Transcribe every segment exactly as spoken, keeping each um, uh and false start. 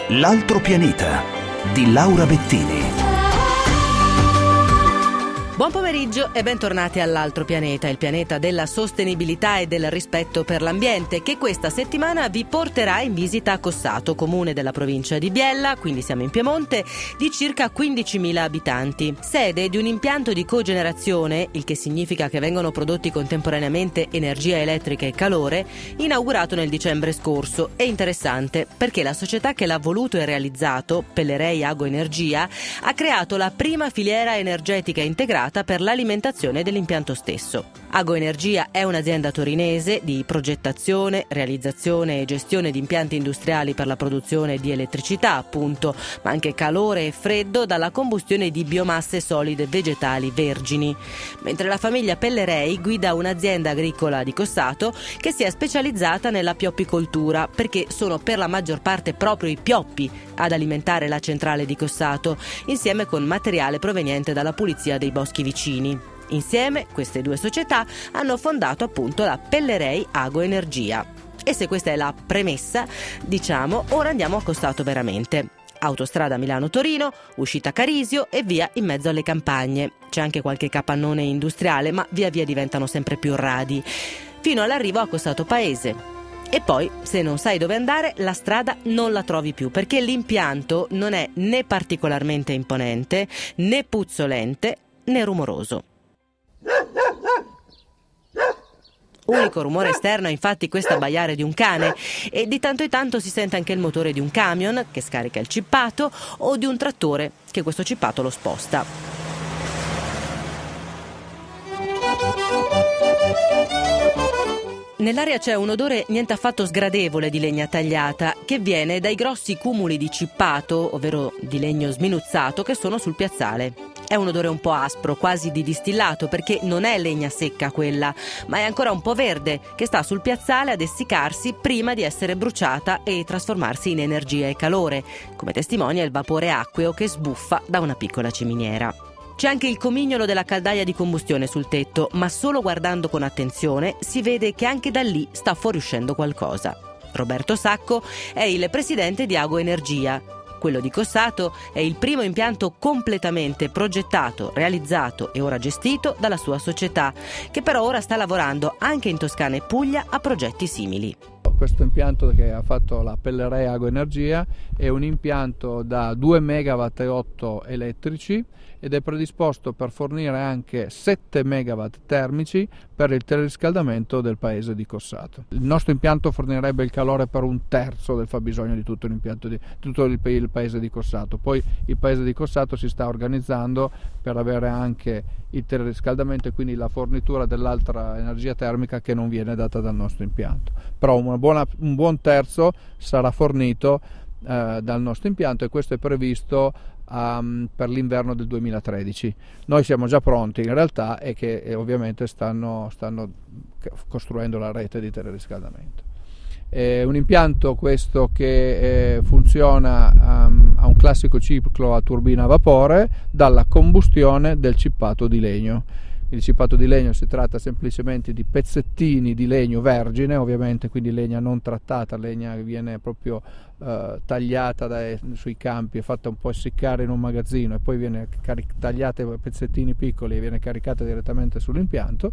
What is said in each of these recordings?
L'altro pianeta di Laura Bettini. Buon pomeriggio e bentornati all'Altro Pianeta, il pianeta della sostenibilità e del rispetto per l'ambiente, che questa settimana vi porterà in visita a Cossato, comune della provincia di Biella, quindi siamo in Piemonte, di circa quindicimila abitanti. Sede di un impianto di cogenerazione, il che significa che vengono prodotti contemporaneamente energia elettrica e calore, inaugurato nel dicembre scorso. È interessante perché la società che l'ha voluto e realizzato, Pellerei Agoenergia, ha creato la prima filiera energetica integrata per l'alimentazione dell'impianto stesso. Agoenergia è un'azienda torinese di progettazione, realizzazione e gestione di impianti industriali per la produzione di elettricità, appunto, ma anche calore e freddo dalla combustione di biomasse solide vegetali vergini. Mentre la famiglia Pellerei guida un'azienda agricola di Cossato che si è specializzata nella pioppicoltura, perché sono per la maggior parte proprio i pioppi ad alimentare la centrale di Cossato, insieme con materiale proveniente dalla pulizia dei boschi vicini. Insieme queste due società hanno fondato appunto la Pellerei Agoenergia. E se questa è la premessa, diciamo, ora andiamo a Cossato veramente. Autostrada Milano-Torino, uscita Carisio e via in mezzo alle campagne. C'è anche qualche capannone industriale, ma via via diventano sempre più radi, fino all'arrivo a Cossato Paese. E poi, se non sai dove andare, la strada non la trovi più, perché l'impianto non è né particolarmente imponente, né puzzolente, né rumoroso. Unico rumore esterno è infatti questo abbaiare di un cane, e di tanto in tanto si sente anche il motore di un camion che scarica il cippato o di un trattore che questo cippato lo sposta. Nell'aria c'è un odore niente affatto sgradevole di legna tagliata, che viene dai grossi cumuli di cippato, ovvero di legno sminuzzato, che sono sul piazzale. È un odore un po' aspro, quasi di distillato, perché non è legna secca quella, ma è ancora un po' verde, che sta sul piazzale ad essiccarsi prima di essere bruciata e trasformarsi in energia e calore, come testimonia il vapore acqueo che sbuffa da una piccola ciminiera. C'è anche il comignolo della caldaia di combustione sul tetto, ma solo guardando con attenzione si vede che anche da lì sta fuoriuscendo qualcosa. Roberto Sacco è il presidente di Agoenergia. Quello di Cossato è il primo impianto completamente progettato, realizzato e ora gestito dalla sua società, che però ora sta lavorando anche in Toscana e Puglia a progetti simili. Questo impianto che ha fatto la Pellerei Agoenergia è un impianto da due megawatt e otto elettrici ed è predisposto per fornire anche sette megawatt termici per il teleriscaldamento del paese di Cossato. Il nostro impianto fornirebbe il calore per un terzo del fabbisogno di tutto l'impianto di tutto il, il paese di Cossato. Poi il paese di Cossato si sta organizzando per avere anche il teleriscaldamento e quindi la fornitura dell'altra energia termica che non viene data dal nostro impianto. Però una buona, un buon terzo sarà fornito eh, dal nostro impianto, e questo è previsto um, per l'inverno del duemilatredici. Noi siamo già pronti in realtà, e che e ovviamente stanno, stanno costruendo la rete di teleriscaldamento. È un impianto questo che eh, funziona um, a un classico ciclo a turbina a vapore dalla combustione del cippato di legno. Il cippato di legno si tratta semplicemente di pezzettini di legno vergine, ovviamente, quindi legna non trattata, legna che viene proprio eh, tagliata dai, sui campi e fatta un po' essiccare in un magazzino, e poi viene caric- tagliata in pezzettini piccoli e viene caricata direttamente sull'impianto.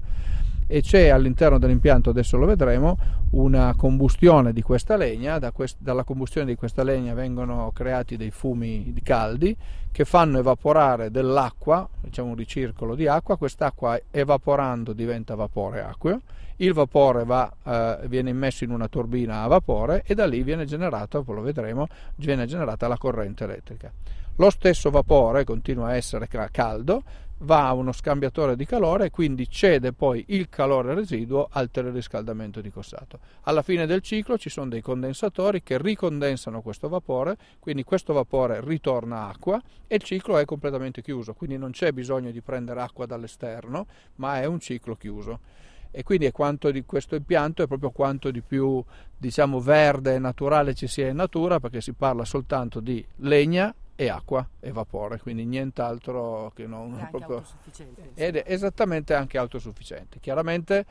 E c'è all'interno dell'impianto, adesso lo vedremo, una combustione di questa legna. Da quest- dalla combustione di questa legna vengono creati dei fumi caldi che fanno evaporare dell'acqua, diciamo un ricircolo di acqua. Quest'acqua evaporando diventa vapore acqueo, il vapore va, eh, viene immesso in una turbina a vapore e da lì viene generato, poi lo vedremo, viene generata la corrente elettrica. Lo stesso vapore continua a essere caldo, va a uno scambiatore di calore e quindi cede poi il calore residuo al teleriscaldamento di Cossato. Alla fine del ciclo ci sono dei condensatori che ricondensano questo vapore, quindi questo vapore ritorna acqua e il ciclo è completamente chiuso, quindi non c'è bisogno di prendere acqua dall'esterno, ma è un ciclo chiuso. E quindi è quanto di questo impianto è proprio quanto di più, diciamo, verde e naturale ci sia in natura, perché si parla soltanto di legna e acqua e vapore, quindi nient'altro che non è anche proprio autosufficiente, ed è esattamente anche autosufficiente. Chiaramente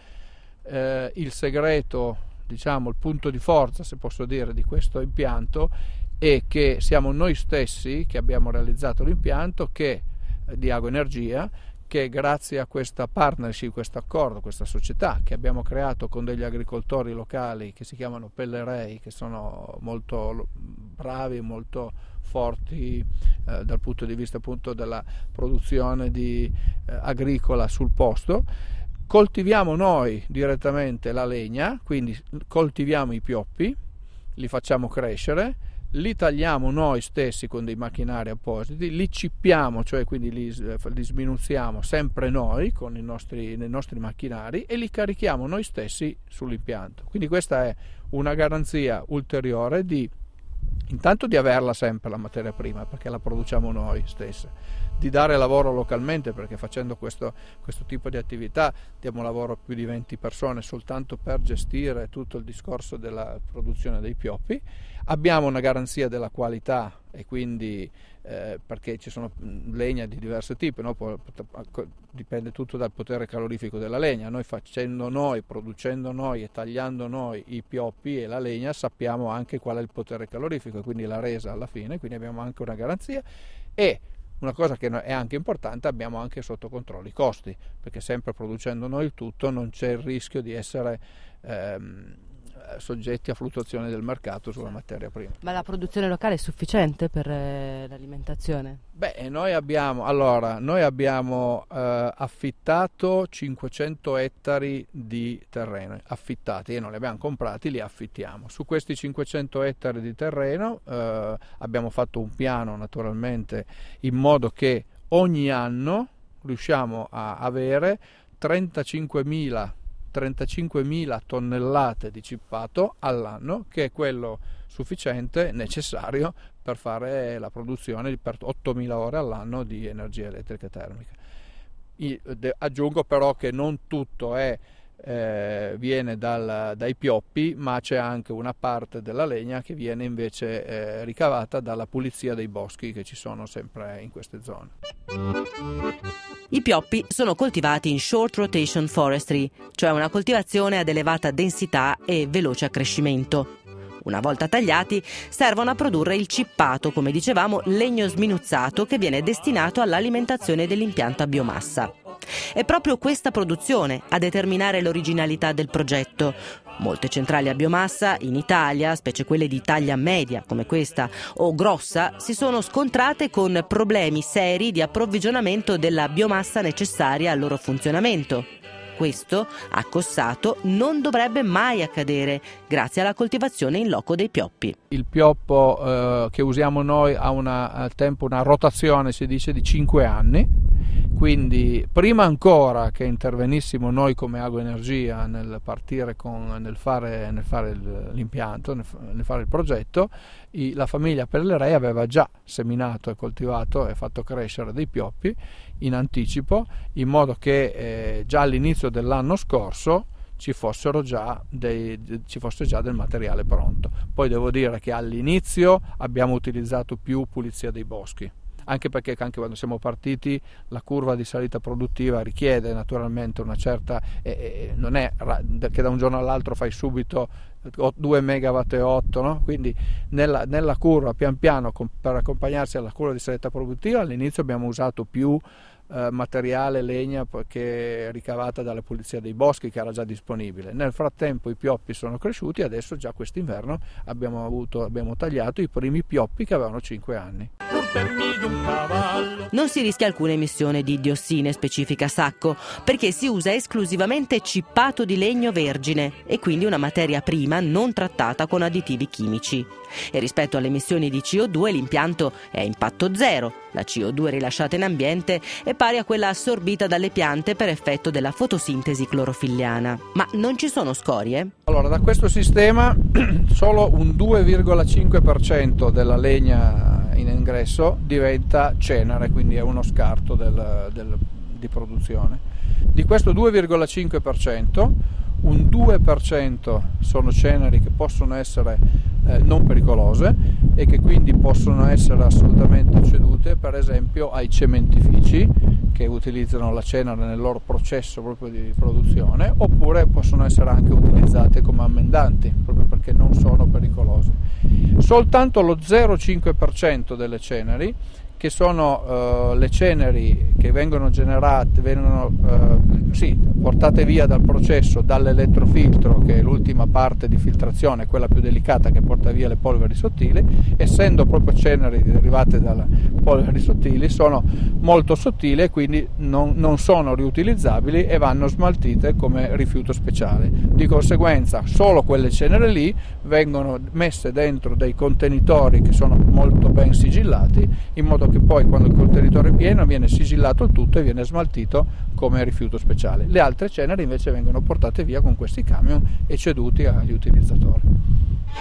eh, il segreto, diciamo il punto di forza, se posso dire, di questo impianto e che siamo noi stessi che abbiamo realizzato l'impianto che, di Agoenergia, che grazie a questa partnership, questo accordo, questa società che abbiamo creato con degli agricoltori locali che si chiamano Pellerei, che sono molto bravi, molto forti eh, dal punto di vista appunto della produzione di, eh, agricola sul posto, coltiviamo noi direttamente la legna, quindi coltiviamo i pioppi, li facciamo crescere, li tagliamo noi stessi con dei macchinari appositi, li cippiamo, cioè quindi li, li sminuzziamo sempre noi con i nostri, nei nostri macchinari e li carichiamo noi stessi sull'impianto. Quindi questa è una garanzia ulteriore di intanto di averla sempre la materia prima, perché la produciamo noi stessi, di dare lavoro localmente, perché facendo questo, questo tipo di attività diamo lavoro a più di venti persone soltanto per gestire tutto il discorso della produzione dei pioppi. Abbiamo una garanzia della qualità e quindi eh, perché ci sono legna di diversi tipi, no? Poi, dipende tutto dal potere calorifico della legna. Noi facendo noi, producendo noi e tagliando noi i pioppi e la legna sappiamo anche qual è il potere calorifico e quindi la resa alla fine, quindi abbiamo anche una garanzia. E una cosa che è anche importante, abbiamo anche sotto controllo i costi, perché sempre producendo noi il tutto non c'è il rischio di essere ehm, soggetti a fluttuazioni del mercato sulla materia prima. Ma la produzione locale è sufficiente per eh, l'alimentazione? Beh, noi abbiamo, allora, noi abbiamo eh, affittato cinquecento ettari di terreno, affittati, e non li abbiamo comprati, li affittiamo. Su questi cinquecento ettari di terreno eh, abbiamo fatto un piano naturalmente in modo che ogni anno riusciamo a avere trentacinquemila tonnellate di cippato all'anno, che è quello sufficiente, necessario per fare la produzione di per ottomila ore all'anno di energia elettrica termica. I, de, aggiungo però che non tutto è, eh, viene dal, dai pioppi, ma c'è anche una parte della legna che viene invece eh, ricavata dalla pulizia dei boschi che ci sono sempre in queste zone. I pioppi sono coltivati in short rotation forestry, cioè una coltivazione ad elevata densità e veloce accrescimento. Una volta tagliati, servono a produrre il cippato, come dicevamo, legno sminuzzato che viene destinato all'alimentazione dell'impianto a biomassa. È proprio questa produzione a determinare l'originalità del progetto. Molte centrali a biomassa in Italia, specie quelle di taglia media come questa o grossa, si sono scontrate con problemi seri di approvvigionamento della biomassa necessaria al loro funzionamento. Questo, a Cossato, non dovrebbe mai accadere grazie alla coltivazione in loco dei pioppi. Il pioppo eh, che usiamo noi ha una, al tempo una rotazione, si dice, di cinque anni. Quindi prima ancora che intervenissimo noi come Agoenergia nel partire con, nel fare, nel fare l'impianto, nel, nel fare il progetto, i, la famiglia Pellerei aveva già seminato e coltivato e fatto crescere dei pioppi in anticipo, in modo che eh, già all'inizio dell'anno scorso ci fossero già dei, ci fosse già del materiale pronto. Poi devo dire che all'inizio abbiamo utilizzato più pulizia dei boschi, anche perché anche quando siamo partiti la curva di salita produttiva richiede naturalmente una certa, eh, eh, non è che da un giorno all'altro fai subito due megawatt e otto, no? Quindi nella, nella curva pian piano per accompagnarsi alla curva di salita produttiva all'inizio abbiamo usato più eh, materiale, legna che ricavata dalla pulizia dei boschi che era già disponibile. Nel frattempo i pioppi sono cresciuti, adesso già quest'inverno abbiamo, avuto, abbiamo tagliato i primi pioppi che avevano cinque anni. Non si rischia alcuna emissione di diossine specifica Sacco, perché si usa esclusivamente cippato di legno vergine e quindi una materia prima non trattata con additivi chimici. E rispetto alle emissioni di C O due l'impianto è a impatto zero. La C O due rilasciata in ambiente è pari a quella assorbita dalle piante per effetto della fotosintesi clorofilliana. Ma non ci sono scorie? Allora, da questo sistema solo un due virgola cinque per cento della legna in ingresso diventa cenere, quindi è uno scarto del, del, di produzione. Di questo due virgola cinque per cento un due per cento sono ceneri che possono essere eh, non pericolose e che quindi possono essere assolutamente cedute per esempio ai cementifici che utilizzano la cenere nel loro processo proprio di produzione, oppure possono essere anche utilizzate come ammendanti proprio per perché non sono pericolosi. Soltanto lo zero virgola cinque per cento delle ceneri, che sono uh, le ceneri che vengono generate, vengono uh, sì, portate via dal processo dall'elettrofiltro, che è l'ultima parte di filtrazione, quella più delicata che porta via le polveri sottili. Essendo proprio ceneri derivate dalle polveri sottili, sono molto sottili e quindi non, non sono riutilizzabili e vanno smaltite come rifiuto speciale. Di conseguenza solo quelle ceneri lì vengono messe dentro dei contenitori che sono molto ben sigillati, in modo che poi quando il contenitore è pieno viene sigillato il tutto e viene smaltito come rifiuto speciale. Le altre ceneri invece vengono portate via con questi camion e ceduti agli utilizzatori.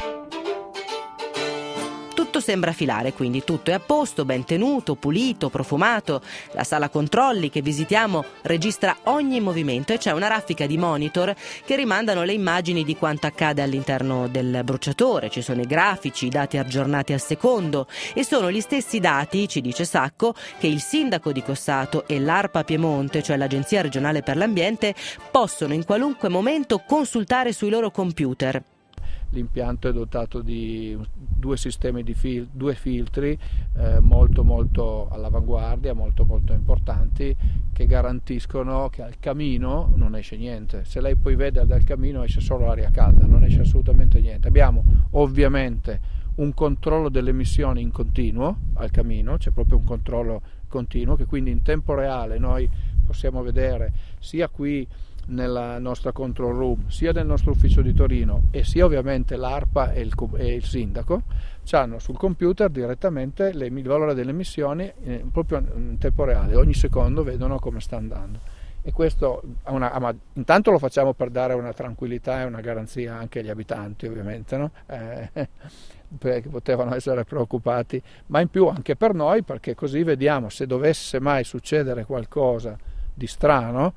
Tutto sembra filare, quindi tutto è a posto, ben tenuto, pulito, profumato. La sala controlli che visitiamo registra ogni movimento e c'è una raffica di monitor che rimandano le immagini di quanto accade all'interno del bruciatore. Ci sono i grafici, i dati aggiornati al secondo, e sono gli stessi dati, ci dice Sacco, che il sindaco di Cossato e l'ARPA Piemonte, cioè l'Agenzia regionale per l'ambiente, possono in qualunque momento consultare sui loro computer. L'impianto è dotato di due sistemi di fil- due filtri eh, molto molto all'avanguardia, molto molto importanti, che garantiscono che al camino non esce niente. Se lei poi vede dal camino esce solo aria calda, non esce assolutamente niente. Abbiamo ovviamente un controllo delle emissioni in continuo al camino, c'è proprio un controllo continuo che quindi in tempo reale noi possiamo vedere sia qui nella nostra control room, sia nel nostro ufficio di Torino e sia ovviamente l'ARPA e il, e il sindaco hanno sul computer direttamente le, il valore delle emissioni eh, proprio in tempo reale, ogni secondo vedono come sta andando. E questo una, ma intanto lo facciamo per dare una tranquillità e una garanzia anche agli abitanti, ovviamente, no? eh, perché potevano essere preoccupati, ma in più anche per noi, perché così vediamo se dovesse mai succedere qualcosa di strano,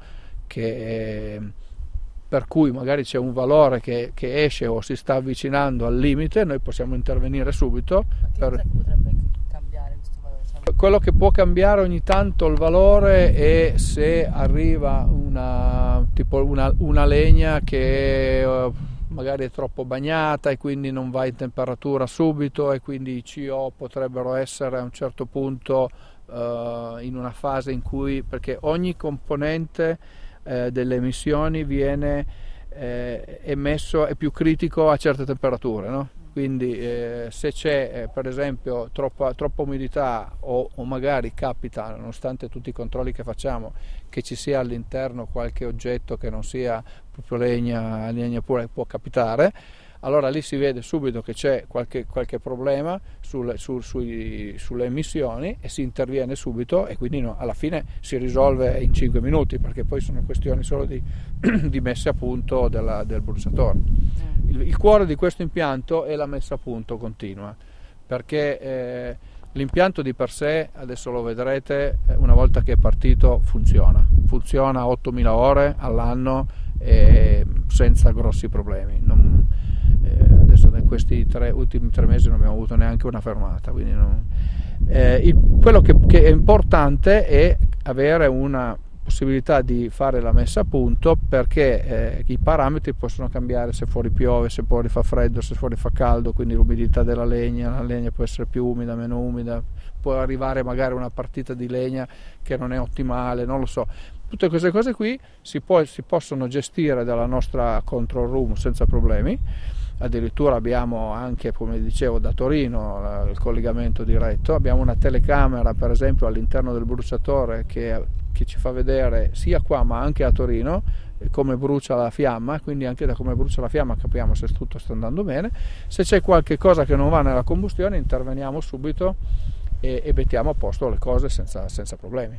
che, eh, per cui magari c'è un valore che, che esce o si sta avvicinando al limite, noi possiamo intervenire subito. Ma che per... cosa potrebbe cambiare questo valore? Cioè... Quello che può cambiare ogni tanto il valore è se arriva una, tipo una, una legna che uh, magari è troppo bagnata e quindi non va in temperatura subito, e quindi i C O potrebbero essere a un certo punto uh, in una fase in cui, perché ogni componente Eh, delle emissioni viene eh, emesso, è più critico a certe temperature, no? Quindi eh, se c'è eh, per esempio troppa, troppa umidità o, o magari capita, nonostante tutti i controlli che facciamo, che ci sia all'interno qualche oggetto che non sia proprio legna, legna pura, può capitare, allora lì si vede subito che c'è qualche, qualche problema sulle, su, sui, sulle emissioni e si interviene subito, e quindi no, alla fine si risolve in cinque minuti, perché poi sono questioni solo di, di messa a punto della, del bruciatore. Il, il cuore di questo impianto è la messa a punto continua, perché eh, l'impianto di per sé, adesso lo vedrete, una volta che è partito funziona, funziona ottomila ore all'anno e senza grossi problemi. Non, Eh, adesso in questi tre, ultimi tre mesi non abbiamo avuto neanche una fermata, quindi non... eh, il, quello che, che è importante è avere una possibilità di fare la messa a punto, perché eh, i parametri possono cambiare se fuori piove, se fuori fa freddo, se fuori fa caldo, quindi l'umidità della legna, la legna può essere più umida, meno umida, può arrivare magari una partita di legna che non è ottimale, non lo so. Tutte queste cose qui si, può, si possono gestire dalla nostra control room senza problemi. Addirittura abbiamo anche, come dicevo, da Torino il collegamento diretto. Abbiamo una telecamera per esempio all'interno del bruciatore che, che ci fa vedere sia qua ma anche a Torino come brucia la fiamma, quindi anche da come brucia la fiamma capiamo se tutto sta andando bene. Se c'è qualche cosa che non va nella combustione interveniamo subito e, e mettiamo a posto le cose senza, senza problemi,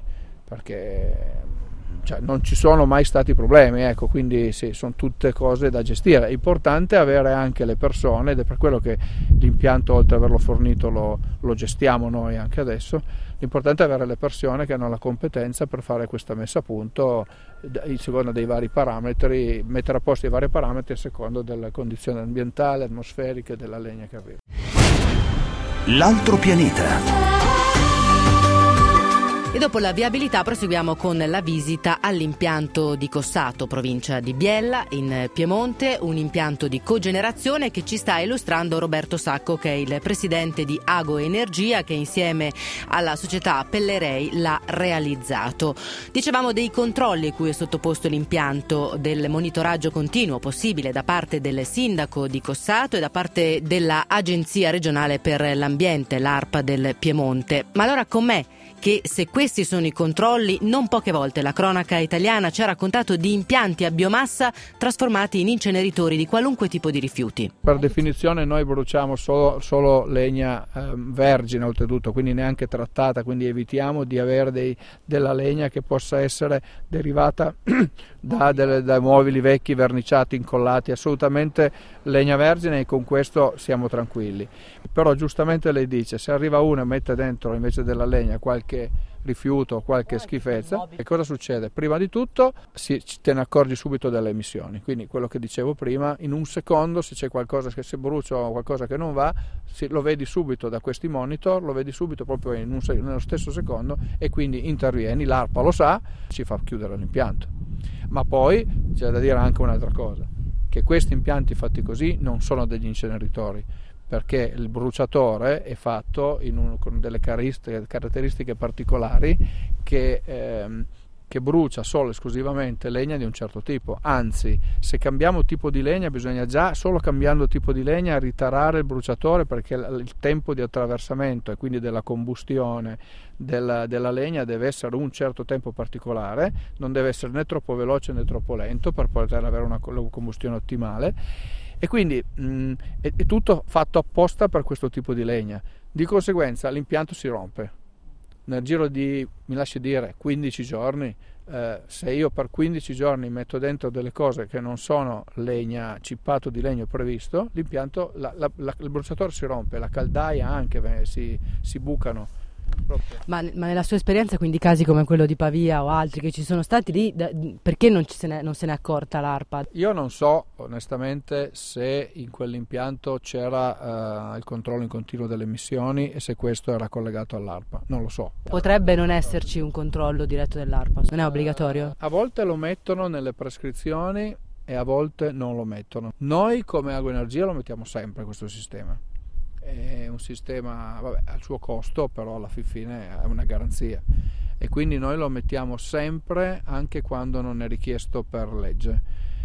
perché cioè, non ci sono mai stati problemi, ecco, quindi sì, sono tutte cose da gestire. È importante avere anche le persone, ed è per quello che l'impianto, oltre ad averlo fornito, lo, lo gestiamo noi anche adesso. L'importante è avere le persone che hanno la competenza per fare questa messa a punto in seconda dei vari parametri, mettere a posto i vari parametri a seconda delle condizioni ambientali, atmosferiche, della legna che arriva. L'altro pianeta. E dopo la viabilità proseguiamo con la visita all'impianto di Cossato, provincia di Biella, in Piemonte, un impianto di cogenerazione che ci sta illustrando Roberto Sacco, che è il presidente di Ago Energia, che insieme alla società Pellerei l'ha realizzato. Dicevamo dei controlli cui è sottoposto l'impianto, del monitoraggio continuo possibile da parte del sindaco di Cossato e da parte della Agenzia regionale per l'ambiente, l'ARPA del Piemonte. Ma allora com'è che, se questi sono i controlli, non poche volte la cronaca italiana ci ha raccontato di impianti a biomassa trasformati in inceneritori di qualunque tipo di rifiuti? Per definizione noi bruciamo solo, solo legna eh, vergine oltretutto, quindi neanche trattata, quindi evitiamo di avere dei, della legna che possa essere derivata da, delle, da mobili vecchi verniciati, incollati, assolutamente legna vergine, e con questo siamo tranquilli. Però giustamente lei dice, se arriva uno e mette dentro invece della legna qualche rifiuto o qualche schifezza, e cosa succede? Prima di tutto si, te ne accorgi subito delle emissioni, quindi quello che dicevo prima, in un secondo se c'è qualcosa che si brucia o qualcosa che non va, si, lo vedi subito da questi monitor, lo vedi subito proprio in un, nello stesso secondo, e quindi intervieni, l'ARPA lo sa, ci fa chiudere l'impianto. Ma poi c'è da dire anche un'altra cosa, che questi impianti fatti così non sono degli inceneritori, perché il bruciatore è fatto in un, con delle caratteristiche, caratteristiche particolari che, ehm, che brucia solo esclusivamente legna di un certo tipo. Anzi, se cambiamo tipo di legna bisogna già, solo cambiando tipo di legna, ritarare il bruciatore, perché il tempo di attraversamento e quindi della combustione della, della legna deve essere un certo tempo particolare, non deve essere né troppo veloce né troppo lento per poter avere una combustione ottimale. E quindi mh, è, è tutto fatto apposta per questo tipo di legna. Di conseguenza l'impianto si rompe. Nel giro di, mi lasci dire, quindici giorni, eh, se io per quindici giorni metto dentro delle cose che non sono legna, cippato di legno previsto, l'impianto, la, la, la, il bruciatore si rompe, la caldaia anche, si, si bucano. Ma, ma nella sua esperienza, quindi casi come quello di Pavia o altri che ci sono stati lì, da, perché non, ci se ne, non se ne è accorta l'ARPA? Io non so onestamente se in quell'impianto c'era uh, il controllo in continuo delle emissioni e se questo era collegato all'ARPA, non lo so. Potrebbe non esserci un controllo diretto dell'ARPA, non è obbligatorio? Uh, a volte lo mettono nelle prescrizioni e a volte non lo mettono. Noi come Ago Energia lo mettiamo sempre questo sistema. È un sistema, vabbè, al suo costo, però alla fine è una garanzia, e quindi noi lo mettiamo sempre anche quando non è richiesto per legge,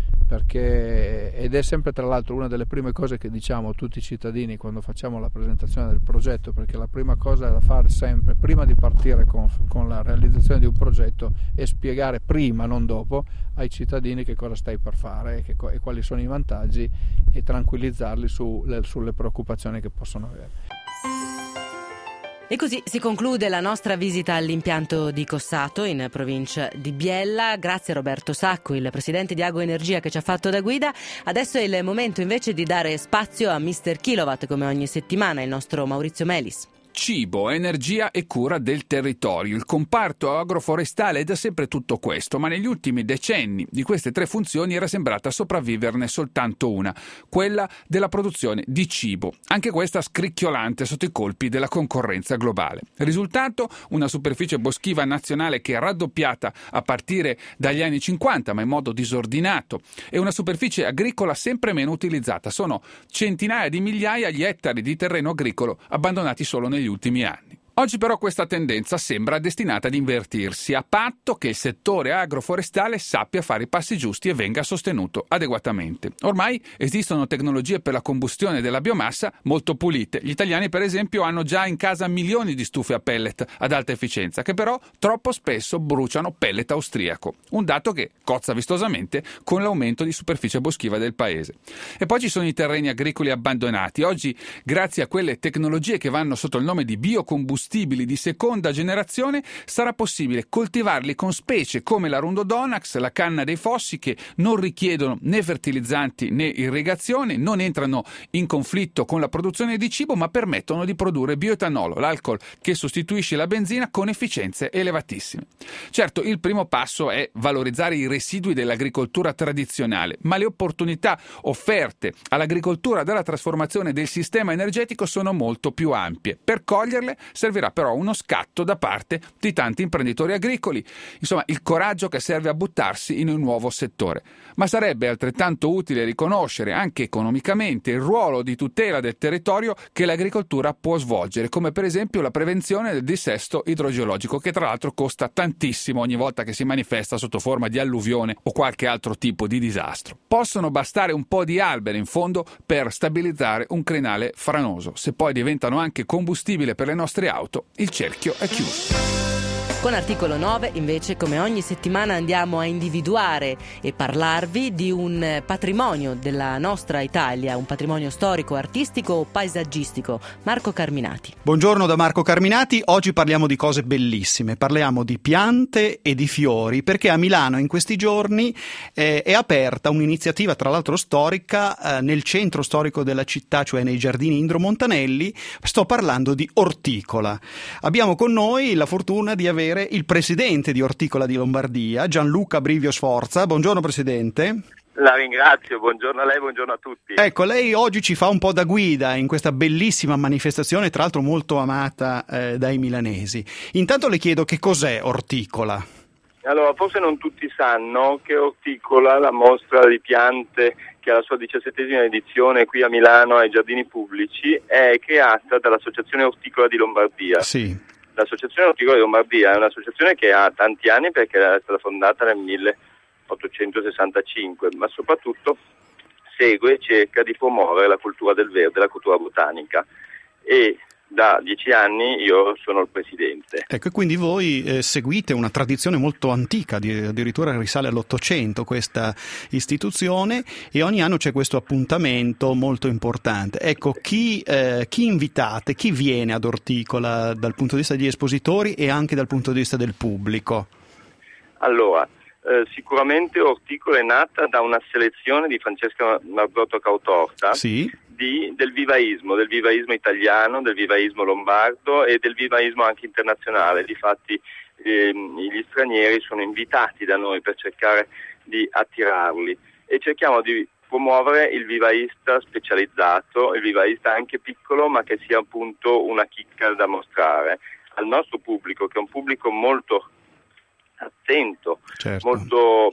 perché, ed è sempre tra l'altro una delle prime cose che diciamo a tutti i cittadini quando facciamo la presentazione del progetto, perché la prima cosa da fare sempre prima di partire con, con la realizzazione di un progetto è spiegare prima, non dopo, ai cittadini che cosa stai per fare e, che, e quali sono i vantaggi, e tranquillizzarli su, le, sulle preoccupazioni che possono avere. E così si conclude la nostra visita all'impianto di Cossato in provincia di Biella. Grazie a Roberto Sacco, il presidente di Ago Energia, che ci ha fatto da guida. Adesso è il momento invece di dare spazio a mister Kilowatt, come ogni settimana, il nostro Maurizio Melis. Cibo, energia e cura del territorio. Il comparto agroforestale è da sempre tutto questo, ma negli ultimi decenni di queste tre funzioni era sembrata sopravviverne soltanto una, quella della produzione di cibo, anche questa scricchiolante sotto i colpi della concorrenza globale. Risultato? Una superficie boschiva nazionale che è raddoppiata a partire dagli anni cinquanta, ma in modo disordinato, e una superficie agricola sempre meno utilizzata. Sono centinaia di migliaia gli ettari di terreno agricolo abbandonati solo negli ultimi anni. Oggi però questa tendenza sembra destinata ad invertirsi, a patto che il settore agroforestale sappia fare i passi giusti e venga sostenuto adeguatamente. Ormai esistono tecnologie per la combustione della biomassa molto pulite. Gli italiani, per esempio, hanno già in casa milioni di stufe a pellet ad alta efficienza, che però troppo spesso bruciano pellet austriaco, un dato che cozza vistosamente con l'aumento di superficie boschiva del paese. E poi ci sono i terreni agricoli abbandonati. Oggi, grazie a quelle tecnologie che vanno sotto il nome di biocombustibili di seconda generazione, sarà possibile coltivarli con specie come la Rundodonax, la canna dei fossi, che non richiedono né fertilizzanti né irrigazione, non entrano in conflitto con la produzione di cibo, ma permettono di produrre bioetanolo, l'alcol che sostituisce la benzina, con efficienze elevatissime. Certo, il primo passo è valorizzare i residui dell'agricoltura tradizionale, ma le opportunità offerte all'agricoltura dalla trasformazione del sistema energetico sono molto più ampie. Per coglierle serve servirà però uno scatto da parte di tanti imprenditori agricoli, insomma il coraggio che serve a buttarsi in un nuovo settore. Ma sarebbe altrettanto utile riconoscere anche economicamente il ruolo di tutela del territorio che l'agricoltura può svolgere, come per esempio la prevenzione del dissesto idrogeologico, che tra l'altro costa tantissimo ogni volta che si manifesta sotto forma di alluvione o qualche altro tipo di disastro. Possono bastare un po' di alberi in fondo per stabilizzare un crinale franoso. Se poi diventano anche combustibile per le nostre auto, il cerchio è chiuso. Con Articolo nove, invece, come ogni settimana andiamo a individuare e parlarvi di un patrimonio della nostra Italia, un patrimonio storico, artistico o paesaggistico. Marco Carminati. Buongiorno da Marco Carminati. Oggi parliamo di cose bellissime, parliamo di piante e di fiori, perché a Milano in questi giorni eh, è aperta un'iniziativa, tra l'altro storica, eh, nel centro storico della città, cioè nei giardini Indro Montanelli. Sto parlando di orticola. Abbiamo con noi la fortuna di avere il presidente di Orticola di Lombardia, Gianluca Brivio Sforza. Buongiorno Presidente. La ringrazio, buongiorno a lei, buongiorno a tutti. Ecco, lei oggi ci fa un po' da guida in questa bellissima manifestazione, tra l'altro molto amata eh, dai milanesi. Intanto le chiedo che cos'è Orticola. Allora, forse non tutti sanno che Orticola, la mostra di piante che ha la sua diciassettesima edizione qui a Milano ai Giardini Pubblici, è creata dall'Associazione Orticola di Lombardia. Sì. L'Associazione Orticola di Lombardia è un'associazione che ha tanti anni perché è stata fondata nel milleottocentosessantacinque, ma soprattutto segue e cerca di promuovere la cultura del verde, la cultura botanica, e da dieci anni io sono il presidente. Ecco, quindi voi eh, seguite una tradizione molto antica, di, addirittura risale all'Ottocento questa istituzione, e ogni anno c'è questo appuntamento molto importante. Ecco, chi, eh, chi invitate, chi viene ad Orticola dal punto di vista degli espositori e anche dal punto di vista del pubblico? Allora, eh, sicuramente Orticola è nata da una selezione di Francesca Marbotto Cautorta. Sì. Di, del vivaismo, del vivaismo italiano, del vivaismo lombardo e del vivaismo anche internazionale. Difatti ehm, gli stranieri sono invitati da noi per cercare di attirarli, e cerchiamo di promuovere il vivaista specializzato, il vivaista anche piccolo, ma che sia appunto una chicca da mostrare al nostro pubblico, che è un pubblico molto attento, certo. molto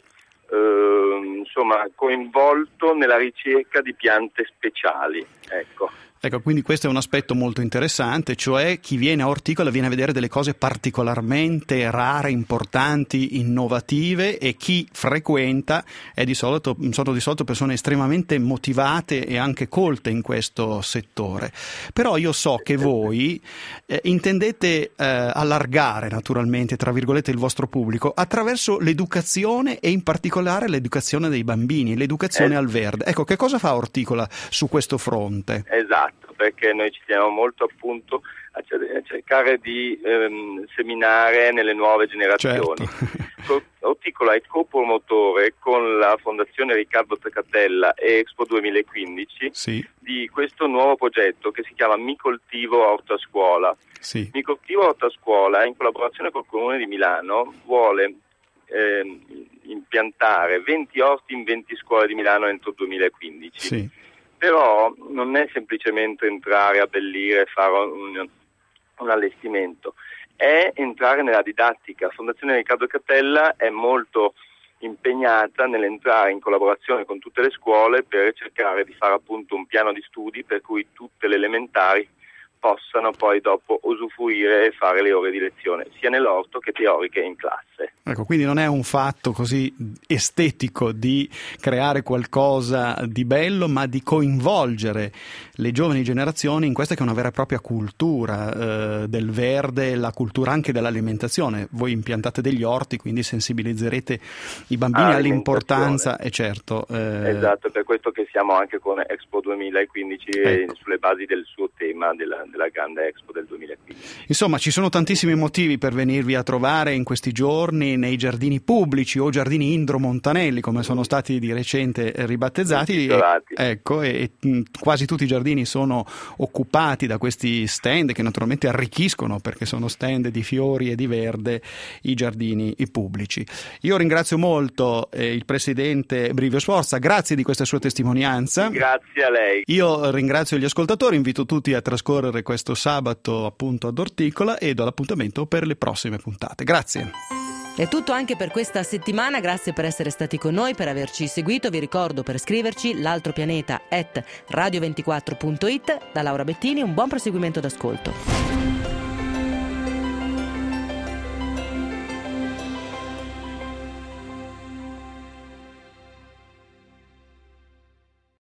Uh, insomma coinvolto nella ricerca di piante speciali, ecco. Ecco, quindi questo è un aspetto molto interessante, cioè chi viene a Orticola viene a vedere delle cose particolarmente rare, importanti, innovative, e chi frequenta è di solito, sono di solito persone estremamente motivate e anche colte in questo settore. Però io so che voi eh, intendete eh, allargare naturalmente, tra virgolette, il vostro pubblico attraverso l'educazione, e in particolare l'educazione dei bambini, l'educazione eh. al verde. Ecco, che cosa fa Orticola su questo fronte? Esatto. Perché noi ci teniamo molto appunto a cercare di ehm, seminare nelle nuove generazioni. Certo. Orticola è copromotore con la Fondazione Riccardo Trecatella e Expo duemilaquindici sì. di questo nuovo progetto che si chiama Mi Coltivo Orto a Scuola. Sì. Mi Coltivo Orto a Scuola, in collaborazione col Comune di Milano, vuole eh, impiantare venti orti in venti scuole di Milano entro il duemilaquindici. Sì. Però non è semplicemente entrare, abbellire e fare un, un allestimento, è entrare nella didattica. La Fondazione Riccardo Trecatella è molto impegnata nell'entrare in collaborazione con tutte le scuole per cercare di fare appunto un piano di studi per cui tutte le elementari possano poi dopo usufruire e fare le ore di lezione, sia nell'orto che teoriche in classe. Ecco, quindi non è un fatto così estetico di creare qualcosa di bello, ma di coinvolgere le giovani generazioni in questa che è una vera e propria cultura eh, del verde, la cultura anche dell'alimentazione. Voi impiantate degli orti, quindi sensibilizzerete i bambini all'importanza, e certo. Eh... Esatto, per questo che siamo anche con Expo duemilaquindici ecco. e sulle basi del suo tema della, della grande Expo del duemilaquindici. Insomma, ci sono tantissimi motivi per venirvi a trovare in questi giorni. giorni nei giardini pubblici o giardini indromontanelli, come sono stati di recente ribattezzati. E, ecco, e, e quasi tutti i giardini sono occupati da questi stand che naturalmente arricchiscono, perché sono stand di fiori e di verde, i giardini i pubblici. Io ringrazio molto eh, il presidente Brivio Sforza, grazie di questa sua testimonianza. Grazie a lei. Io ringrazio gli ascoltatori, invito tutti a trascorrere questo sabato appunto ad Orticola e do l'appuntamento per le prossime puntate. Grazie. È tutto anche per questa settimana, grazie per essere stati con noi, per averci seguito. Vi ricordo per scriverci l'altropianeta at radio ventiquattro punto it. Da Laura Bettini un buon proseguimento d'ascolto.